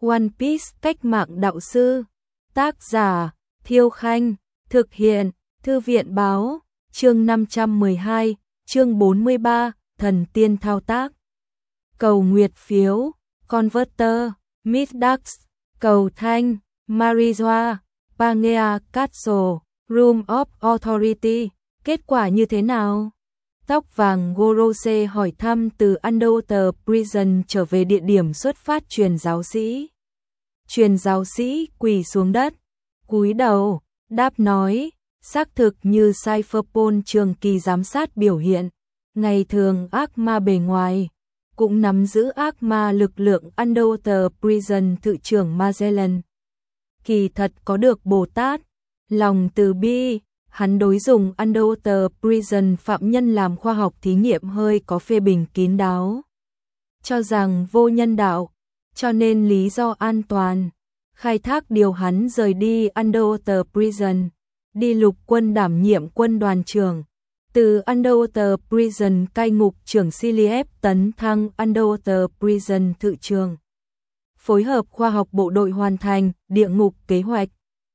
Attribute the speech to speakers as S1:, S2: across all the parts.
S1: One Piece cách mạng đạo sư. Tác giả Thiêu Khanh. Thực hiện Thư viện báo. Chương 512, chương 43, thần tiên thao tác. Cầu nguyệt phiếu, Converter, Midax, cầu thanh, Marijoa, Pangea Castle, Room of Authority. Kết quả như thế nào? Tóc vàng Gorose hỏi thăm từ Underwater Prison trở về địa điểm xuất phát truyền giáo sĩ. Truyền giáo sĩ quỳ xuống đất, cúi đầu, đáp nói, xác thực như Cypherpol trường kỳ giám sát biểu hiện, ngày thường ác ma bề ngoài, cũng nắm giữ ác ma lực lượng Underwater Prison thự trưởng Magellan. Kỳ thật có được Bồ Tát, lòng từ bi, hắn đối dùng Underwater Prison phạm nhân làm khoa học thí nghiệm hơi có phê bình kín đáo. Cho rằng vô nhân đạo, cho nên lý do an toàn, khai thác điều hắn rời đi Underwater Prison, đi lục quân đảm nhiệm quân đoàn trưởng. Từ Underwater Prison cai ngục trưởng Siliep tấn thăng Underwater Prison thự trưởng. Phối hợp khoa học bộ đội hoàn thành địa ngục kế hoạch.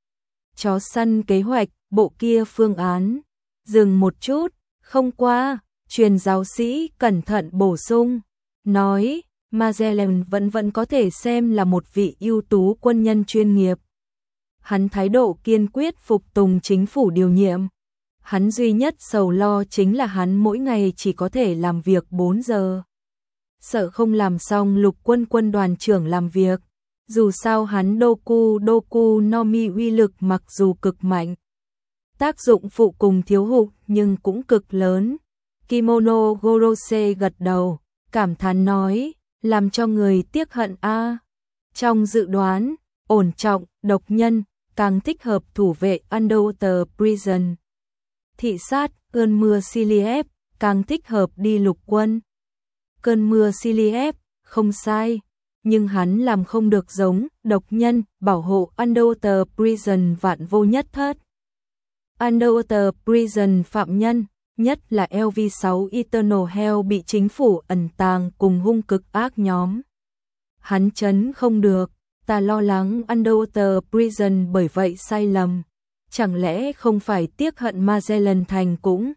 S1: Chó săn kế hoạch, bộ kia phương án. Dừng một chút, không qua, truyền giáo sĩ cẩn thận bổ sung, nói, Magellan vẫn có thể xem là một vị ưu tú quân nhân chuyên nghiệp. Hắn thái độ kiên quyết phục tùng chính phủ điều nhiệm. Hắn duy nhất sầu lo chính là hắn mỗi ngày chỉ có thể làm việc 4 giờ. Sợ không làm xong lục quân quân đoàn trưởng làm việc. Dù sao hắn Doku no Mi uy lực mặc dù cực mạnh, tác dụng phụ cùng thiếu hụt nhưng cũng cực lớn. Kimono Gorose gật đầu, cảm thán nói, làm cho người tiếc hận a. Trong dự đoán, ổn trọng, độc nhân, càng thích hợp thủ vệ Underwater Prison. Thị sát, cơn mưa Siliep, càng thích hợp đi lục quân. Cơn mưa Siliep, không sai, nhưng hắn làm không được giống độc nhân, bảo hộ Underwater Prison vạn vô nhất thất. Underwater Prison phạm nhân, nhất là LV6 Eternal Hell bị chính phủ ẩn tàng cùng hung cực ác nhóm. Hắn chấn không được, ta lo lắng Underwater Prison bởi vậy sai lầm. Chẳng lẽ không phải tiếc hận Magellan thành cũng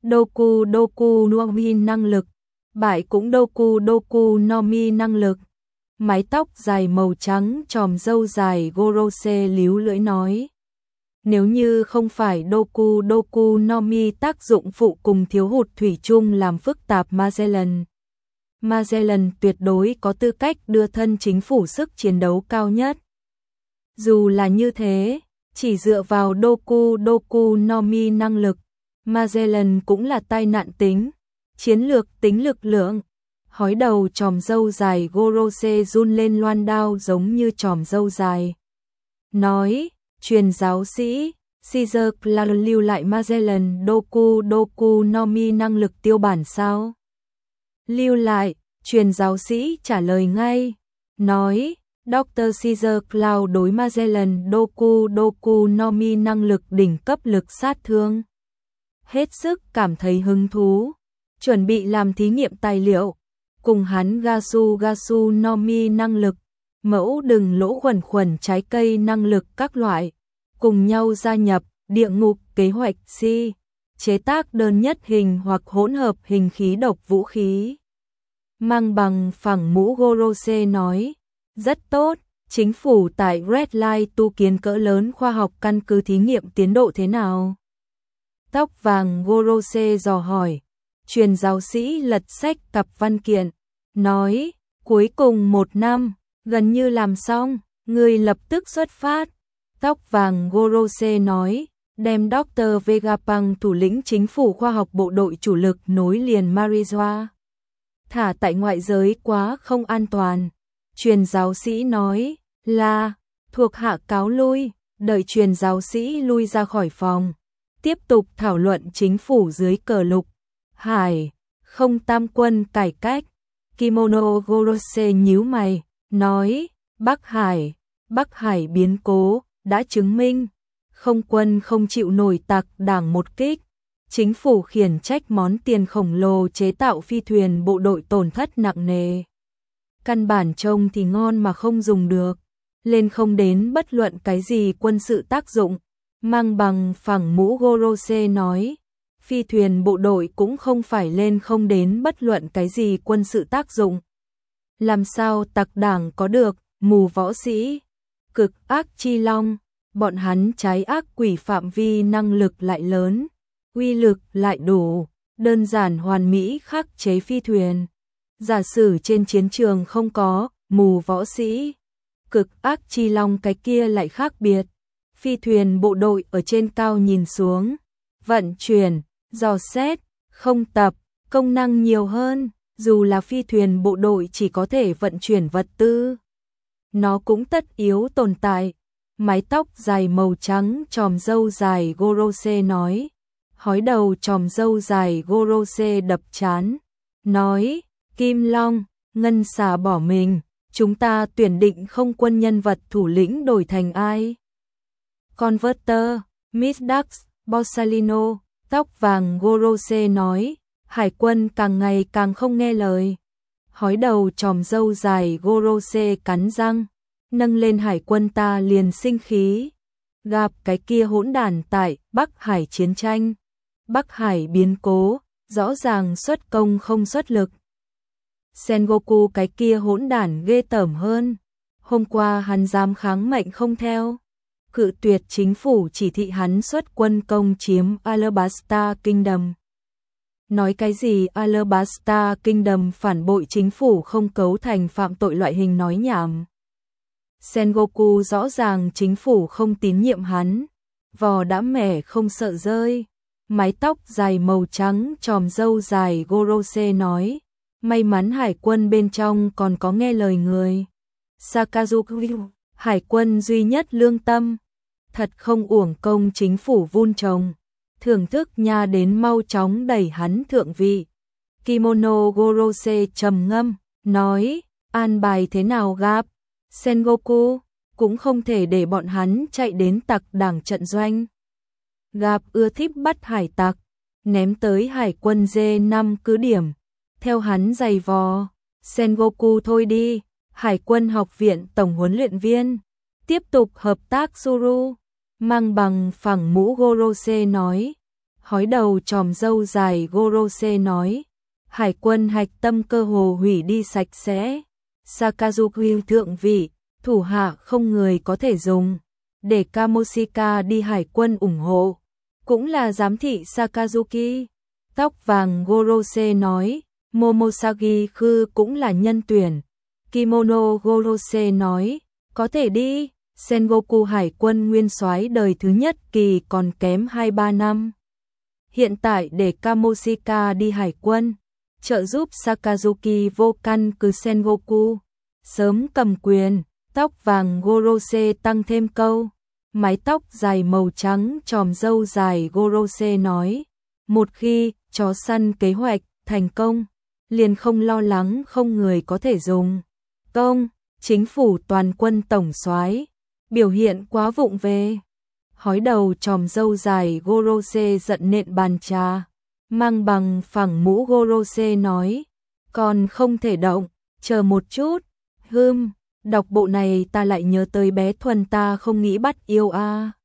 S1: Doku no Mi năng lực, bại cũng Doku no Mi năng lực. Mái tóc dài màu trắng tròm râu dài Gorose líu lưỡi nói. Nếu như không phải Doku no Mi tác dụng phụ cùng thiếu hụt thủy chung làm phức tạp Magellan tuyệt đối có tư cách đưa thân chính phủ sức chiến đấu cao nhất. Dù là như thế, chỉ dựa vào Doku no Mi năng lực, Magellan cũng là tai nạn tính, chiến lược tính lực lượng. Hói đầu tròm râu dài Gorose run lên loan đao giống như tròm râu dài. Nói, truyền giáo sĩ, Caesar Clare lưu lại Magellan Doku no Mi năng lực tiêu bản sao? Lưu lại, truyền giáo sĩ trả lời ngay, nói, Dr. Caesar Clare đối Magellan Doku no Mi năng lực đỉnh cấp lực sát thương. Hết sức cảm thấy hứng thú, chuẩn bị làm thí nghiệm tài liệu. Cùng hắn Gasu no Mi năng lực, mẫu đừng lỗ khuẩn trái cây năng lực các loại, cùng nhau gia nhập địa ngục kế hoạch si, chế tác đơn nhất hình hoặc hỗn hợp hình khí độc vũ khí. Mang bằng phẳng mũ Gorose nói, rất tốt, chính phủ tại Red Light tu kiến cỡ lớn khoa học căn cứ thí nghiệm tiến độ thế nào? Tóc vàng Gorose dò hỏi. Truyền giáo sĩ lật sách cặp văn kiện, nói, cuối cùng 1 năm, gần như làm xong, người lập tức xuất phát. Tóc vàng Gorose nói, đem Dr. Vegapunk thủ lĩnh chính phủ khoa học bộ đội chủ lực nối liền Marijoa. Thả tại ngoại giới quá không an toàn. Truyền giáo sĩ nói, là, thuộc hạ cáo lui, đợi truyền giáo sĩ lui ra khỏi phòng. Tiếp tục thảo luận chính phủ dưới cờ lục. Hải, không tam quân cải cách. Kimono Gorose nhíu mày, nói, Bắc Hải biến cố, đã chứng minh, không quân không chịu nổi tặc đảng một kích. Chính phủ khiển trách món tiền khổng lồ chế tạo phi thuyền bộ đội tổn thất nặng nề. căn bản trông thì ngon mà không dùng được, lên không đến bất luận cái gì quân sự tác dụng. Mang bằng phẳng mũ Gorose nói, phi thuyền bộ đội cũng không phải lên không đến bất luận cái gì quân sự tác dụng. Làm sao tặc đảng có được, mù võ sĩ, cực ác chi long, bọn hắn trái ác quỷ phạm vi năng lực lại lớn, uy lực lại đủ, đơn giản hoàn mỹ khắc chế phi thuyền. Giả sử trên chiến trường không có mù võ sĩ, cực ác chi long cái kia lại khác biệt. Phi thuyền bộ đội ở trên cao nhìn xuống, vận chuyển, dò xét, không tập, công năng nhiều hơn, dù là phi thuyền bộ đội chỉ có thể vận chuyển vật tư. Nó cũng tất yếu tồn tại. Mái tóc dài màu trắng chòm râu dài Gorose nói. Hói đầu chòm râu dài Gorose đập chán, nói, Kim Long, Ngân Xà bỏ mình, chúng ta tuyển định không quân nhân vật thủ lĩnh đổi thành ai? Converter, Miss Dax, Borsalino, tóc vàng Gorose nói, hải quân càng ngày càng không nghe lời. Hói đầu chòm râu dài Gorose cắn răng, nâng lên hải quân ta liền sinh khí. Gặp cái kia hỗn đản tại Bắc Hải chiến tranh, Bắc Hải biến cố, rõ ràng xuất công không xuất lực. Sengoku cái kia hỗn đản ghê tởm hơn. Hôm qua hắn dám kháng mệnh không theo, cự tuyệt chính phủ chỉ thị hắn xuất quân công chiếm Alabasta Kingdom. Nói cái gì Alabasta Kingdom phản bội chính phủ không cấu thành phạm tội loại hình nói nhảm. Sengoku rõ ràng chính phủ không tín nhiệm hắn, vò đã mẻ không sợ rơi. Mái tóc dài màu trắng chòm râu dài Gorose nói, may mắn hải quân bên trong còn có nghe lời người. Sakazuki, hải quân duy nhất lương tâm, thật không uổng công chính phủ vun trồng, thưởng thức nha đến mau chóng đẩy hắn thượng vị. Kimono Gorose trầm ngâm, nói, an bài thế nào gặp Sengoku, cũng không thể để bọn hắn chạy đến tặc đảng trận doanh. Gặp ưa thích bắt hải tặc, ném tới hải quân D5 cứ điểm, theo hắn giày vò. Sengoku thôi đi, hải quân học viện tổng huấn luyện viên, tiếp tục hợp tác Suru. Mang bằng phẳng mũ Gorose nói, hói đầu chòm râu dài Gorose nói, hải quân hạch tâm cơ hồ hủy đi sạch sẽ. Sakazuki thượng vị, thủ hạ không người có thể dùng, để Kamoshika đi hải quân ủng hộ, cũng là giám thị Sakazuki. Tóc vàng Gorose nói, Momosagi Khư cũng là nhân tuyển. Kimono Gorose nói, có thể đi. Sengoku hải quân nguyên soái đời thứ nhất kỳ còn kém 2-3 năm. Hiện tại để Kamoshika đi hải quân, trợ giúp Sakazuki vô căn cứ Sengoku sớm cầm quyền. Tóc vàng Gorose tăng thêm câu, mái tóc dài màu trắng chòm râu dài Gorose nói, một khi chó săn kế hoạch thành công, liền không lo lắng không người có thể dùng. Công, chính phủ toàn quân tổng soái, biểu hiện quá vụng về. Hói đầu chòm râu dài Gorose giận nện bàn trà. Mang bằng phẳng mũ Gorose nói, còn không thể động, chờ một chút. Đọc bộ này ta lại nhớ tới bé Thuần ta không nghĩ bắt yêu a.